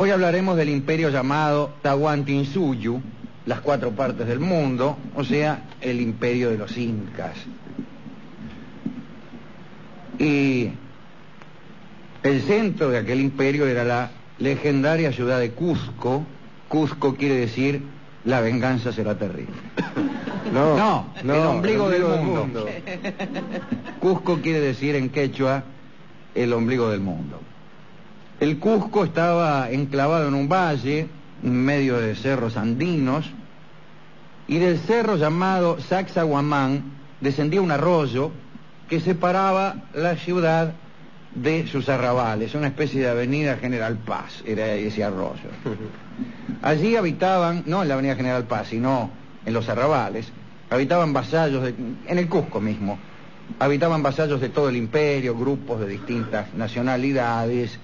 Hoy hablaremos del imperio llamado Tahuantinsuyu, las 4 partes del mundo, o sea, el imperio de los incas. Y el centro de aquel imperio era la legendaria ciudad de Cusco. Cusco quiere decir la venganza será terrible. No, el ombligo del mundo. Cusco quiere decir en quechua el ombligo del mundo. El Cusco estaba enclavado en un valle, en medio de cerros andinos, y del cerro llamado Sacsayhuamán descendía un arroyo que separaba la ciudad de sus arrabales, una especie de avenida General Paz, era ese arroyo. Allí habitaban, no en la avenida General Paz, sino en los arrabales, habitaban vasallos, en el Cusco mismo, habitaban vasallos de todo el imperio, grupos de distintas nacionalidades.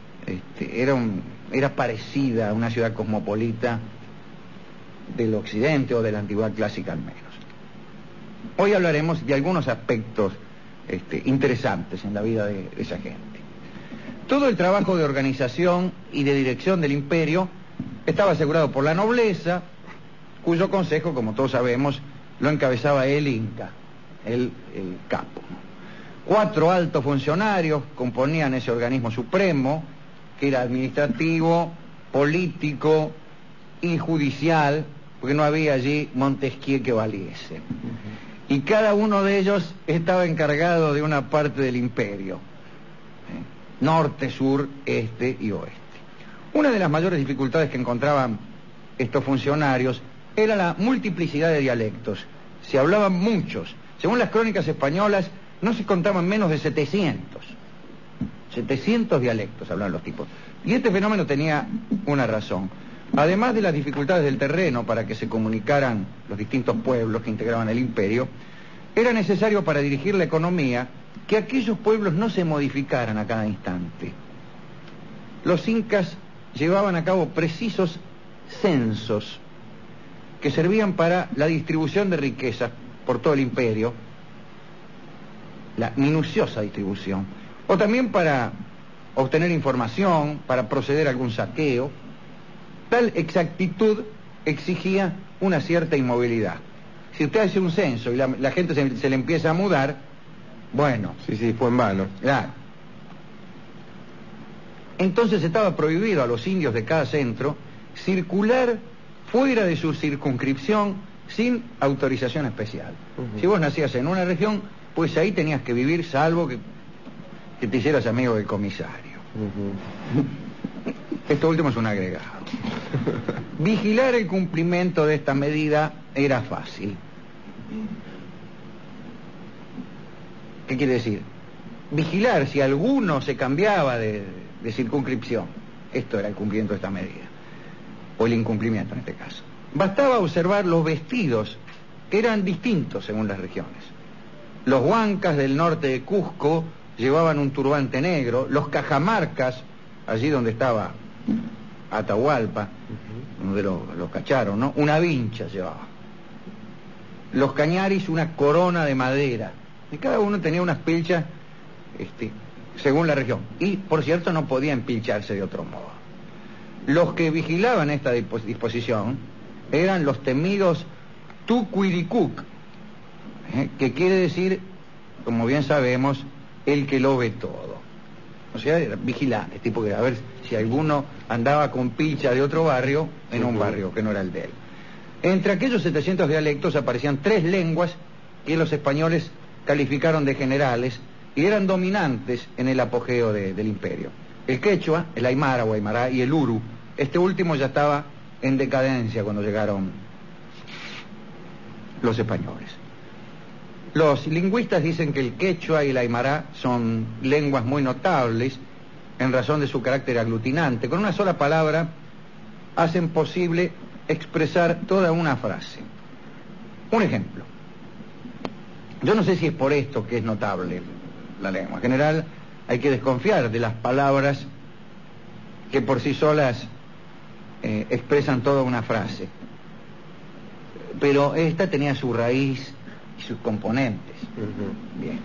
Era parecida a una ciudad cosmopolita del occidente o de la antigüedad clásica al menos. Hoy hablaremos de algunos aspectos interesantes en la vida de esa gente. Todo el trabajo de organización y de dirección del imperio estaba asegurado por la nobleza, cuyo consejo, como todos sabemos, lo encabezaba el Inca, el capo. 4 altos funcionarios componían ese organismo supremo, que era administrativo, político y judicial, porque no había allí Montesquieu que valiese. Y cada uno de ellos estaba encargado de una parte del imperio, norte, sur, este y oeste. Una de las mayores dificultades que encontraban estos funcionarios era la multiplicidad de dialectos. Se hablaban muchos. Según las crónicas españolas, no se contaban menos de 700 dialectos hablaban los tipos. Y este fenómeno tenía una razón. Además de las dificultades del terreno para que se comunicaran los distintos pueblos que integraban el imperio, era necesario para dirigir la economía que aquellos pueblos no se modificaran a cada instante. Los incas llevaban a cabo precisos censos que servían para la distribución de riquezas por todo el imperio, la minuciosa distribución, o también para obtener información, para proceder a algún saqueo. Tal exactitud exigía una cierta inmovilidad. Si usted hace un censo y la gente se le empieza a mudar, bueno... Sí, fue en vano. Claro. Entonces estaba prohibido a los indios de cada centro circular fuera de su circunscripción sin autorización especial. Si vos nacías en una región, pues ahí tenías que vivir, salvo que te hicieras amigo del comisario. Esto último es un agregado. Vigilar el cumplimiento de esta medida era fácil. ¿Qué quiere decir? Vigilar si alguno se cambiaba de circunscripción. Esto era el cumplimiento de esta medida, o el incumplimiento en este caso. Bastaba observar los vestidos, que eran distintos según las regiones. Los huancas del norte de Cusco llevaban un turbante negro, los cajamarcas, allí donde estaba Atahualpa, donde lo cacharon, ¿no?, una vincha llevaba. Los cañaris una corona de madera, y cada uno tenía unas pilchas según la región, y por cierto no podían pilcharse de otro modo. Los que vigilaban esta disposición eran los temidos Tucuiricuc, que quiere decir, como bien sabemos, el que lo ve todo. O sea, era vigilante, tipo que a ver si alguno andaba con pilcha de otro barrio en un barrio que no era el de él. Entre aquellos 700 dialectos aparecían 3 lenguas que los españoles calificaron de generales y eran dominantes en el apogeo del imperio. El quechua, el aymara o aymara y el uru. Este último ya estaba en decadencia cuando llegaron los españoles. Los lingüistas dicen que el quechua y el aymara son lenguas muy notables en razón de su carácter aglutinante. Con una sola palabra hacen posible expresar toda una frase. Un ejemplo. Yo no sé si es por esto que es notable la lengua. En general hay que desconfiar de las palabras que por sí solas expresan toda una frase. Pero esta tenía su raíz y sus componentes. Bien.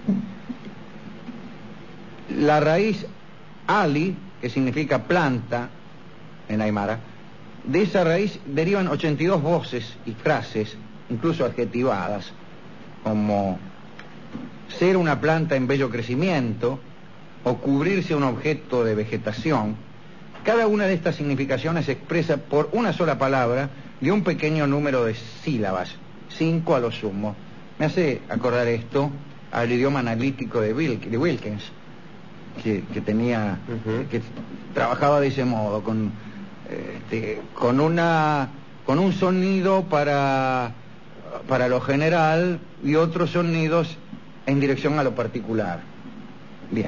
La raíz ali, que significa planta, en aymara. De esa raíz derivan 82 voces y frases, incluso adjetivadas, como ser una planta en bello crecimiento o cubrirse un objeto de vegetación. Cada una de estas significaciones se expresa por una sola palabra y un pequeño número de sílabas, 5 a lo sumo. Me hace acordar esto al idioma analítico de Wilkins, que tenía, que trabajaba de ese modo, con un sonido para lo general y otros sonidos en dirección a lo particular. Bien.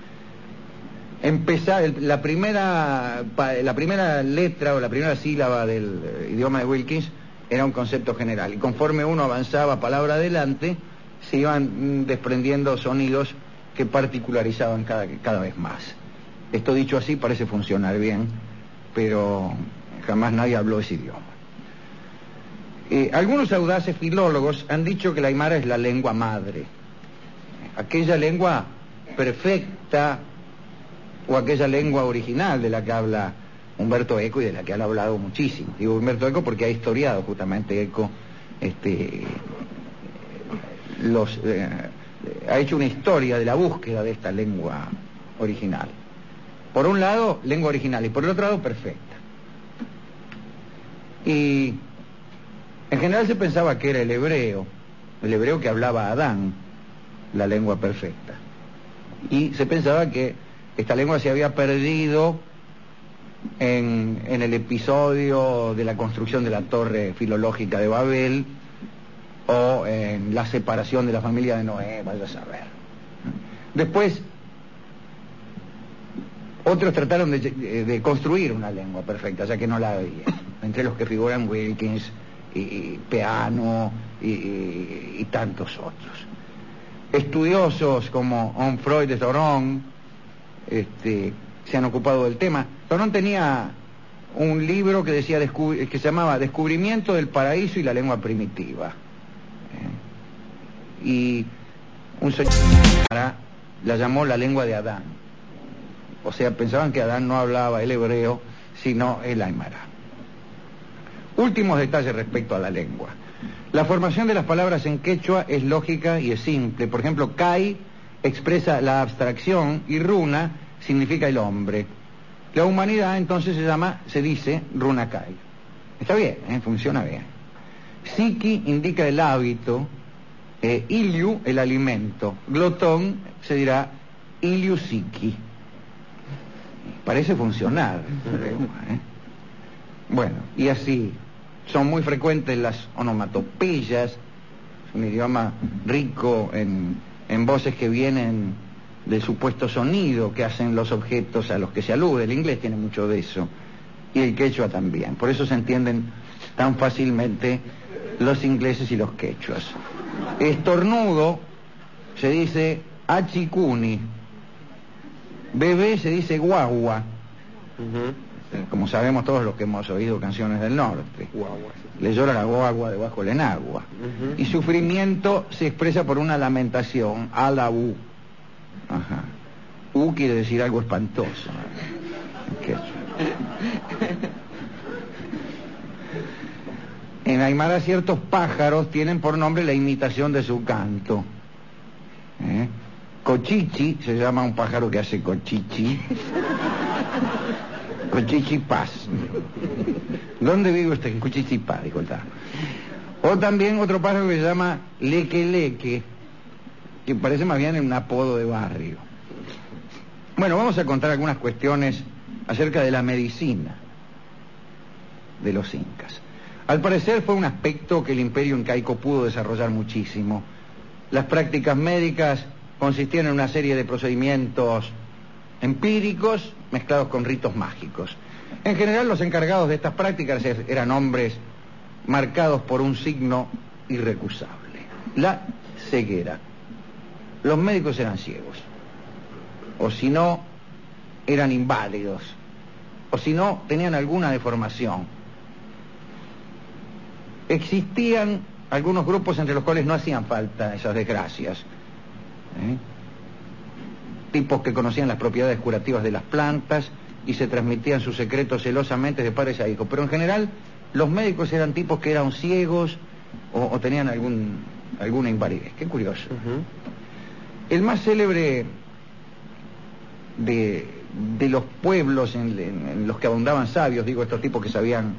La primera letra o la primera sílaba del idioma de Wilkins era un concepto general, y conforme uno avanzaba palabra adelante se iban desprendiendo sonidos que particularizaban cada vez más. Esto dicho así parece funcionar bien, pero jamás nadie habló ese idioma. Algunos audaces filólogos han dicho que el aymara es la lengua madre, aquella lengua perfecta o aquella lengua original de la que habla Umberto Eco y de la que han hablado muchísimo. Digo Umberto Eco porque ha historiado justamente Eco, ha hecho una historia de la búsqueda de esta lengua original. Por un lado, lengua original, y por el otro lado, perfecta. Y en general se pensaba que era el hebreo que hablaba Adán, la lengua perfecta. Y se pensaba que esta lengua se había perdido en el episodio de la construcción de la torre filológica de Babel, o en la separación de la familia de Noé, vaya a saber. Después, otros trataron de construir una lengua perfecta, ya que no la había, entre los que figuran Wilkins y Peano y tantos otros. Estudiosos como Onfroy de Thoron se han ocupado del tema. Thoron tenía un libro que decía que se llamaba Descubrimiento del Paraíso y la Lengua Primitiva. Y un señor la llamó la lengua de Adán. O sea, pensaban que Adán no hablaba el hebreo, sino el aymara. Últimos detalles respecto a la lengua. La formación de las palabras en quechua es lógica y es simple. Por ejemplo, Kai expresa la abstracción y Runa significa el hombre. La humanidad entonces se dice Runa Kai. Está bien, funciona bien. Siki indica el hábito, Iliu el alimento, glotón se dirá Iliu Siki. Parece funcionar. Bueno, y así son muy frecuentes las onomatopeyas. Es un idioma rico en voces que vienen del supuesto sonido que hacen los objetos a los que se alude. El inglés tiene mucho de eso, y el quechua también. Por eso se entienden tan fácilmente los ingleses y los quechuas. Estornudo se dice achicuni, bebé se dice guagua. Como sabemos todos los que hemos oído canciones del norte, le llora la guagua debajo del enagua. Y sufrimiento se expresa por una lamentación, ala u. Ajá. U quiere decir algo espantoso. En aymara ciertos pájaros tienen por nombre la imitación de su canto. Cochichi se llama un pájaro que hace cochichi. Cochichipaz. ¿Dónde vive usted? En Cochichipaz, dijo el tarro. O también otro pájaro que se llama leque, que parece más bien un apodo de barrio. Bueno, vamos a contar algunas cuestiones acerca de la medicina de los incas. Al parecer fue un aspecto que el imperio incaico pudo desarrollar muchísimo. Las prácticas médicas consistían en una serie de procedimientos empíricos mezclados con ritos mágicos. En general, los encargados de estas prácticas eran hombres marcados por un signo irrecusable: la ceguera. Los médicos eran ciegos, o si no, eran inválidos, o si no, tenían alguna deformación. Existían algunos grupos entre los cuales no hacían falta esas desgracias. Tipos que conocían las propiedades curativas de las plantas y se transmitían sus secretos celosamente de padres a hijos. Pero en general los médicos eran tipos que eran ciegos o tenían alguna invalidez. Qué curioso. El más célebre de los pueblos en los que abundaban sabios, digo, estos tipos que sabían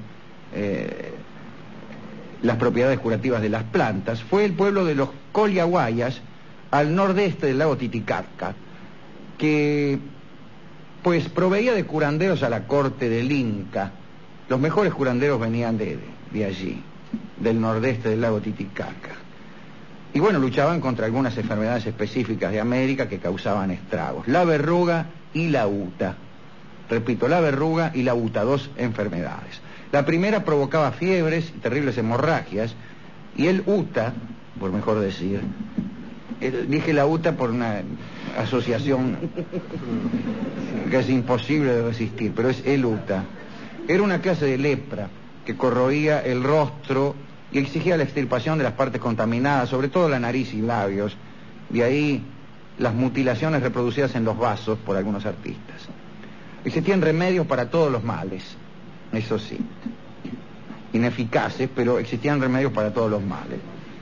las propiedades curativas de las plantas, fue el pueblo de los Colliahuayas, al nordeste del lago Titicaca, que pues proveía de curanderos a la corte del Inca. Los mejores curanderos venían de allí, del nordeste del lago Titicaca. Y bueno, luchaban contra algunas enfermedades específicas de América que causaban estragos. La verruga y la uta. Repito, la verruga y la uta, dos enfermedades. La primera provocaba fiebres y terribles hemorragias, y el uta, por mejor decir, dije la uta por una asociación que es imposible de resistir, pero es el uta. Era una clase de lepra que corroía el rostro y exigía la extirpación de las partes contaminadas, sobre todo la nariz y labios. De ahí las mutilaciones reproducidas en los vasos por algunos artistas. Existían remedios para todos los males, eso sí, ineficaces, pero existían remedios para todos los males.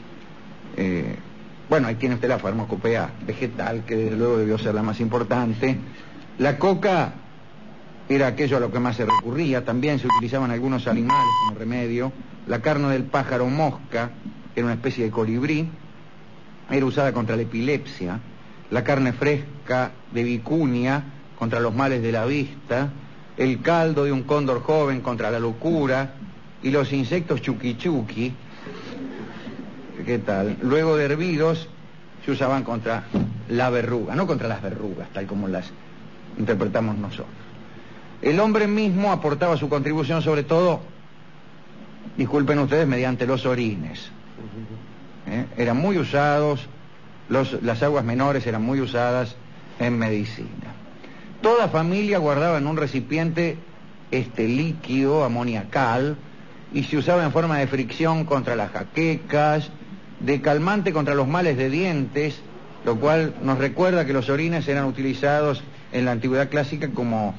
Bueno, ahí tiene usted la farmacopea vegetal, que desde luego debió ser la más importante. La coca era aquello a lo que más se recurría. También se utilizaban algunos animales como remedio. La carne del pájaro mosca era una especie de colibrí, era usada contra la epilepsia. La carne fresca de vicuña contra los males de la vista. El caldo de un cóndor joven contra la locura. Y los insectos chuquichuqui, ¿qué tal? Luego de hervidos se usaban contra la verruga, no contra las verrugas, tal como las interpretamos nosotros. El hombre mismo aportaba su contribución, sobre todo, disculpen ustedes, mediante los orines. Eran muy usados, las aguas menores eran muy usadas en medicina. Toda familia guardaba en un recipiente este líquido amoniacal y se usaba en forma de fricción contra las jaquecas, de calmante contra los males de dientes, lo cual nos recuerda que los orines eran utilizados en la antigüedad clásica como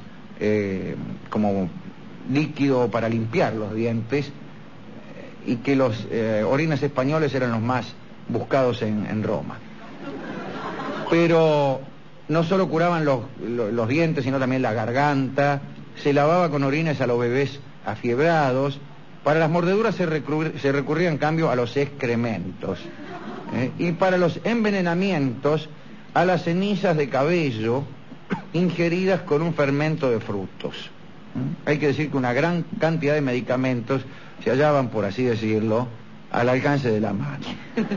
líquido para limpiar los dientes, y que los orines españoles eran los más buscados en Roma. Pero no solo curaban los dientes, sino también la garganta. Se lavaba con orines a los bebés afiebrados. Para las mordeduras se recurría en cambio a los excrementos. Y para los envenenamientos, a las cenizas de cabello ingeridas con un fermento de frutos. Hay que decir que una gran cantidad de medicamentos se hallaban, por así decirlo, al alcance de la mano.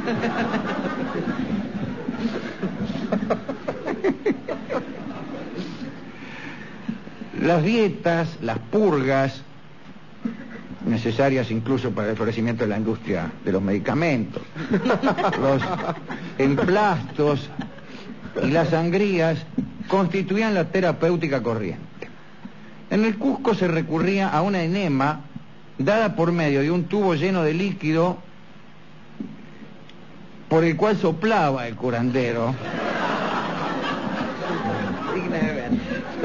Las dietas, las purgas, necesarias incluso para el florecimiento de la industria de los medicamentos, los emplastos y las sangrías constituían la terapéutica corriente. En el Cusco se recurría a una enema dada por medio de un tubo lleno de líquido por el cual soplaba el curandero. Digna de ver.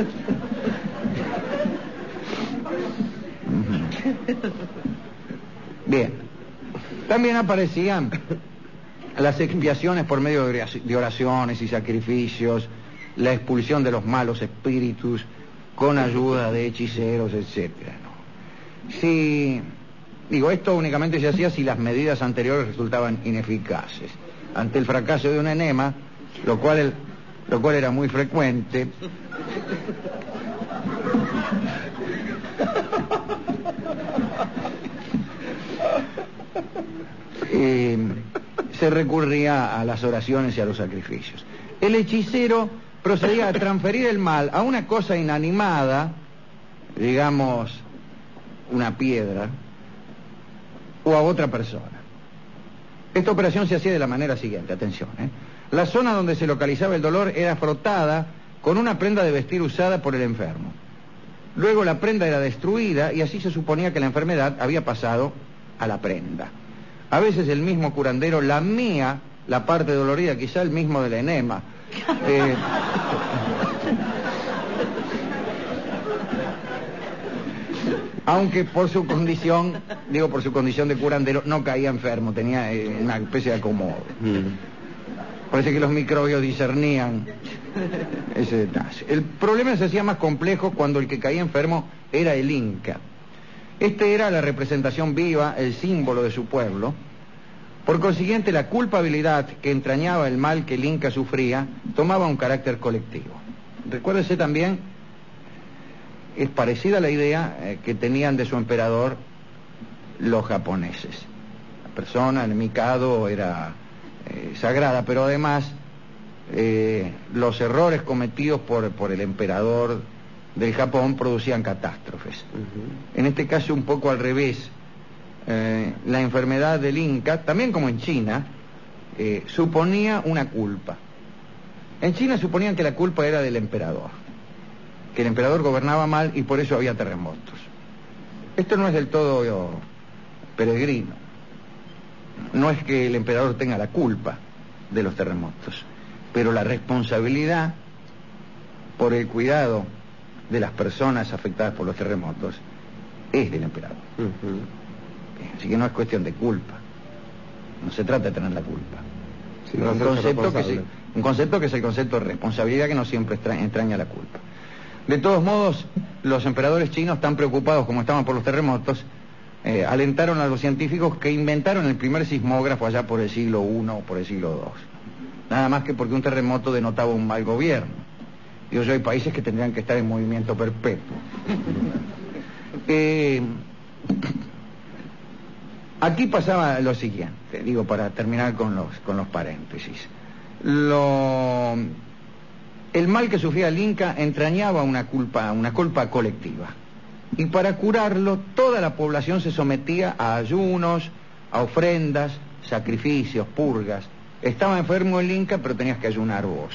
Bien. También aparecían las expiaciones por medio de oraciones y sacrificios, la expulsión de los malos espíritus con ayuda de hechiceros, etcétera, ¿no? Esto únicamente se hacía si las medidas anteriores resultaban ineficaces. Ante el fracaso de un enema, lo cual era muy frecuente, se recurría a las oraciones y a los sacrificios. El hechicero procedía a transferir el mal a una cosa inanimada, digamos, una piedra, o a otra persona. Esta operación se hacía de la manera siguiente, atención, La zona donde se localizaba el dolor era frotada con una prenda de vestir usada por el enfermo. Luego la prenda era destruida y así se suponía que la enfermedad había pasado a la prenda. A veces el mismo curandero lamía la parte dolorida, quizá el mismo del enema. Aunque por su condición, por su condición de curandero, no caía enfermo, tenía una especie de acomodo. Parece que los microbios discernían ese detalle. El problema se hacía más complejo cuando el que caía enfermo era el Inca. Este era la representación viva, el símbolo de su pueblo. Por consiguiente, la culpabilidad que entrañaba el mal que el Inca sufría tomaba un carácter colectivo. Recuérdese también, es parecida a la idea que tenían de su emperador los japoneses. La persona, el mikado, era sagrada, pero además los errores cometidos por el emperador del Japón producían catástrofes. En este caso un poco al revés. La enfermedad del Inca, también como en China, suponía una culpa. En China suponían que la culpa era del emperador, que el emperador gobernaba mal y por eso había terremotos. Esto no es del todo peregrino. No es que el emperador tenga la culpa de los terremotos, pero la responsabilidad por el cuidado de las personas afectadas por los terremotos es del emperador. Así que no es cuestión de culpa. No se trata de tener la culpa. Sino un concepto que es el concepto de responsabilidad, que no siempre entraña la culpa. De todos modos, los emperadores chinos, tan preocupados como estaban por los terremotos, alentaron a los científicos que inventaron el primer sismógrafo allá por el siglo I o por el siglo II. Nada más que porque un terremoto denotaba un mal gobierno. Digo yo, hay países que tendrían que estar en movimiento perpetuo. Aquí pasaba lo siguiente, para terminar con los paréntesis. El mal que sufría el Inca entrañaba una culpa colectiva. Y para curarlo, toda la población se sometía a ayunos, a ofrendas, sacrificios, purgas. Estaba enfermo el Inca, pero tenías que ayunar vos.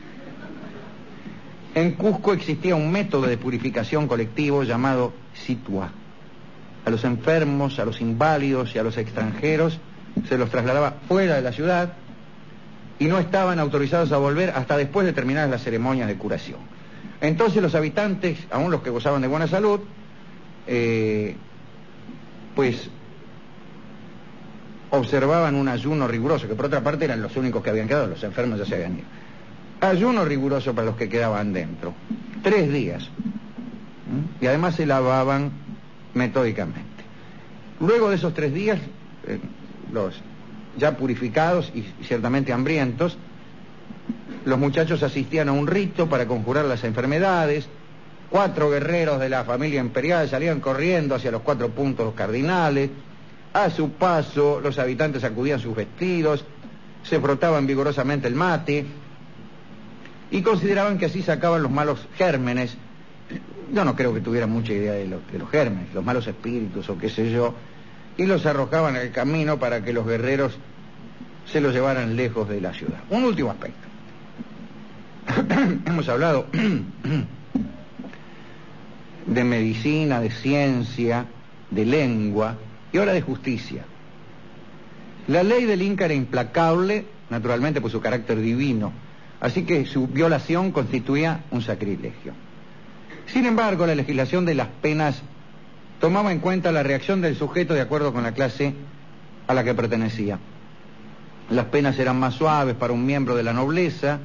En Cusco existía un método de purificación colectivo llamado situa. A los enfermos, a los inválidos y a los extranjeros se los trasladaba fuera de la ciudad y no estaban autorizados a volver hasta después de terminar las ceremonias de curación. Entonces los habitantes, aún los que gozaban de buena salud, pues observaban un ayuno riguroso, que por otra parte eran los únicos que habían quedado, los enfermos ya se habían ido. Ayuno riguroso para los que quedaban dentro, 3 días. Y además se lavaban metódicamente. Luego de esos 3 días, los ya purificados y ciertamente hambrientos, los muchachos asistían a un rito para conjurar las enfermedades. 4 guerreros de la familia imperial salían corriendo hacia los 4 puntos cardinales. A su paso, los habitantes sacudían sus vestidos, se frotaban vigorosamente el mate y consideraban que así sacaban los malos gérmenes. Yo no creo que tuvieran mucha idea de los gérmenes, los malos espíritus o qué sé yo, y los arrojaban al camino para que los guerreros se los llevaran lejos de la ciudad. Un último aspecto. Hemos hablado de medicina, de ciencia, de lengua y ahora de justicia. La ley del Inca era implacable, naturalmente por su carácter divino, así que su violación constituía un sacrilegio. Sin embargo, la legislación de las penas tomaba en cuenta la reacción del sujeto de acuerdo con la clase a la que pertenecía. Las penas eran más suaves para un miembro de la nobleza.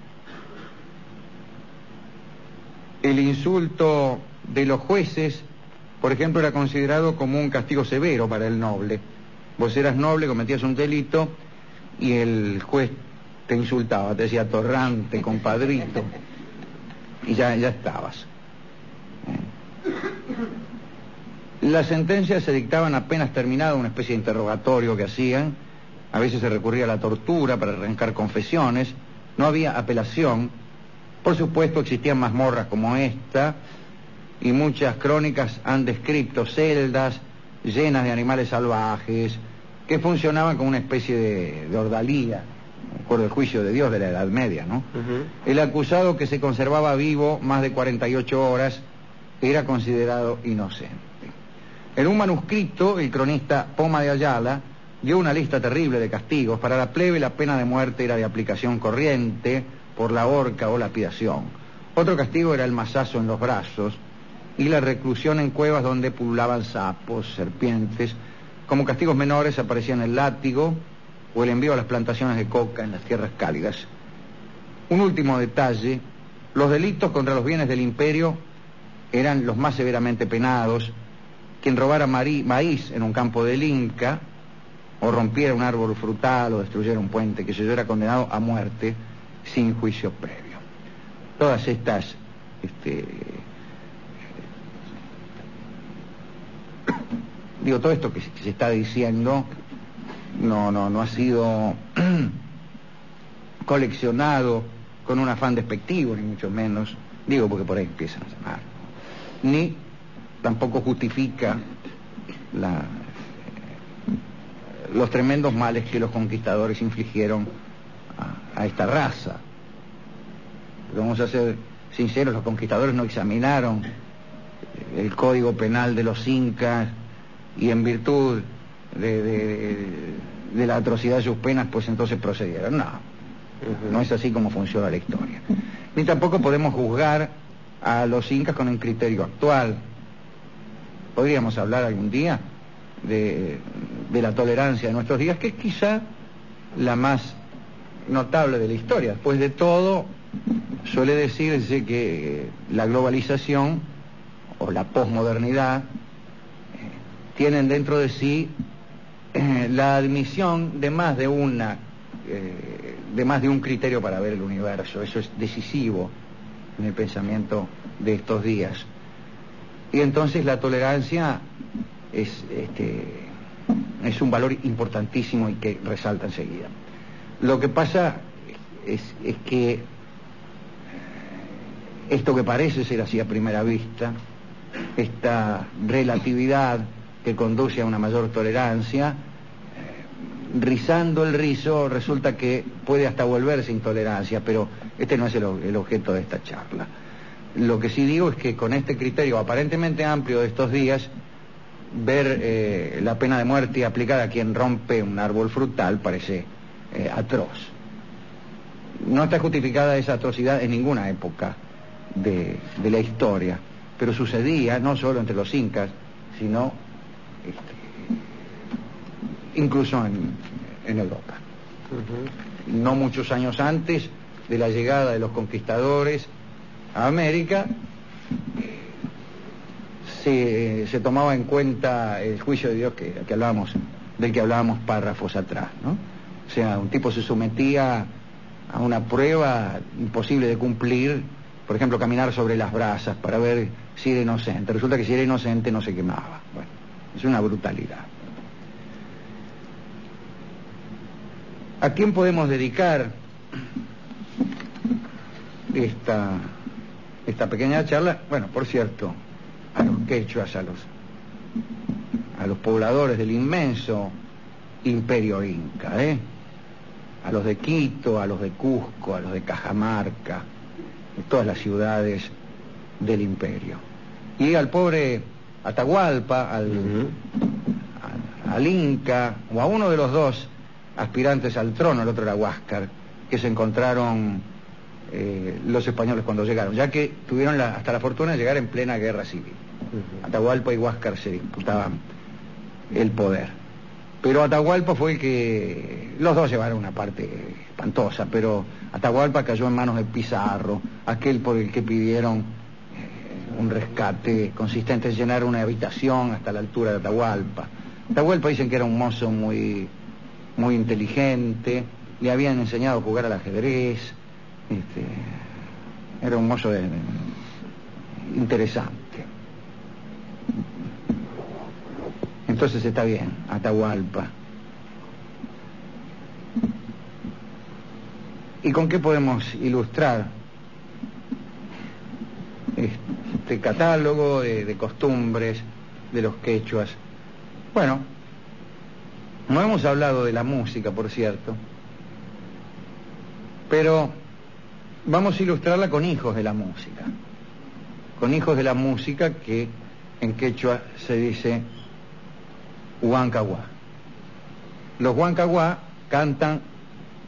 El insulto de los jueces, por ejemplo, era considerado como un castigo severo para el noble. Vos eras noble, cometías un delito y el juez te insultaba, te decía atorrante, compadrito, y ya estabas. Las sentencias se dictaban apenas terminada una especie de interrogatorio que hacían. A veces se recurría a la tortura para arrancar confesiones. No había apelación. Por supuesto existían mazmorras como esta, y muchas crónicas han descrito celdas llenas de animales salvajes que funcionaban como una especie de ordalía, por el juicio de Dios de la Edad Media, ¿no? El acusado que se conservaba vivo más de 48 horas era considerado inocente. En un manuscrito, el cronista Poma de Ayala dio una lista terrible de castigos. Para la plebe la pena de muerte era de aplicación corriente por la horca o lapidación. Otro castigo era el mazazo en los brazos. y la reclusión en cuevas donde pululaban sapos, serpientes. Como castigos menores aparecían el látigo o el envío a las plantaciones de coca en las tierras cálidas. Un último detalle: los delitos contra los bienes del imperio eran los más severamente penados. Quien robara maíz en un campo del Inca, o rompiera un árbol frutal, o destruyera un puente, que se yo, era condenado a muerte sin juicio previo. Todas estas todo esto que se está diciendo no ha sido coleccionado con un afán despectivo, ni mucho menos, porque por ahí empiezan a llamar, ni tampoco justifica los tremendos males que los conquistadores infligieron a esta raza. Pero vamos a ser sinceros, los conquistadores no examinaron el código penal de los incas y en virtud de la atrocidad de sus penas, pues entonces procedieron. No es así como funciona la historia. Ni tampoco podemos juzgar a los incas con el criterio actual. Podríamos hablar algún día de la tolerancia de nuestros días, que es quizá la más notable de la historia. Después de todo, suele decirse que la globalización o la posmodernidad tienen dentro de sí la admisión de más de un criterio para ver el universo. Eso es decisivo en el pensamiento de estos días. Y entonces la tolerancia es un valor importantísimo y que resalta enseguida. Lo que pasa es que esto que parece ser así a primera vista, esta relatividad que conduce a una mayor tolerancia, rizando el rizo, resulta que puede hasta volverse intolerancia, pero este no es el objeto de esta charla. Lo que sí digo es que con este criterio aparentemente amplio de estos días, ver la pena de muerte aplicada a quien rompe un árbol frutal parece atroz. No está justificada esa atrocidad en ninguna época de la historia, pero sucedía no solo entre los incas, sino incluso en Europa. No muchos años antes de la llegada de los conquistadores a América, se tomaba en cuenta el juicio de Dios del que hablábamos párrafos atrás, ¿no? O sea, un tipo se sometía a una prueba imposible de cumplir, por ejemplo, caminar sobre las brasas para ver si era inocente. Resulta que si era inocente no se quemaba. Bueno, es una brutalidad. ¿A quién podemos dedicar esta pequeña charla? Bueno, por cierto, a los quechuas, a los pobladores del inmenso imperio inca, a los de Quito, a los de Cusco, a los de Cajamarca, de todas las ciudades del imperio. Y al pobre Atahualpa, al Inca, o a uno de los dos aspirantes al trono, el otro era Huáscar, que se encontraron los españoles cuando llegaron, ya que tuvieron hasta la fortuna de llegar en plena guerra civil. Atahualpa y Huáscar se disputaban el poder, pero Atahualpa fue el que... Los dos llevaron una parte espantosa, pero Atahualpa cayó en manos de Pizarro, aquel por el que pidieron un rescate consistente en llenar una habitación hasta la altura de Atahualpa. Atahualpa dicen que era un mozo muy inteligente, le habían enseñado a jugar al ajedrez, era un mozo interesante. Entonces está bien, Atahualpa. ¿Y con qué podemos ilustrar este catálogo de costumbres de los quechuas? Bueno, no hemos hablado de la música, por cierto, pero vamos a ilustrarla con hijos de la música. Con hijos de la música que en quechua se dice huancahuá. Los huancahuá cantan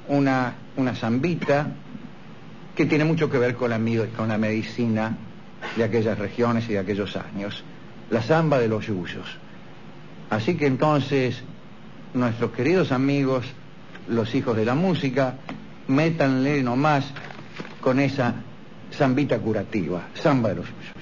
una zambita que tiene mucho que ver con la medicina de aquellas regiones y de aquellos años, la samba de los yuyos. Así que entonces, nuestros queridos amigos, los hijos de la música, métanle nomás con esa zambita curativa, samba de los yuyos.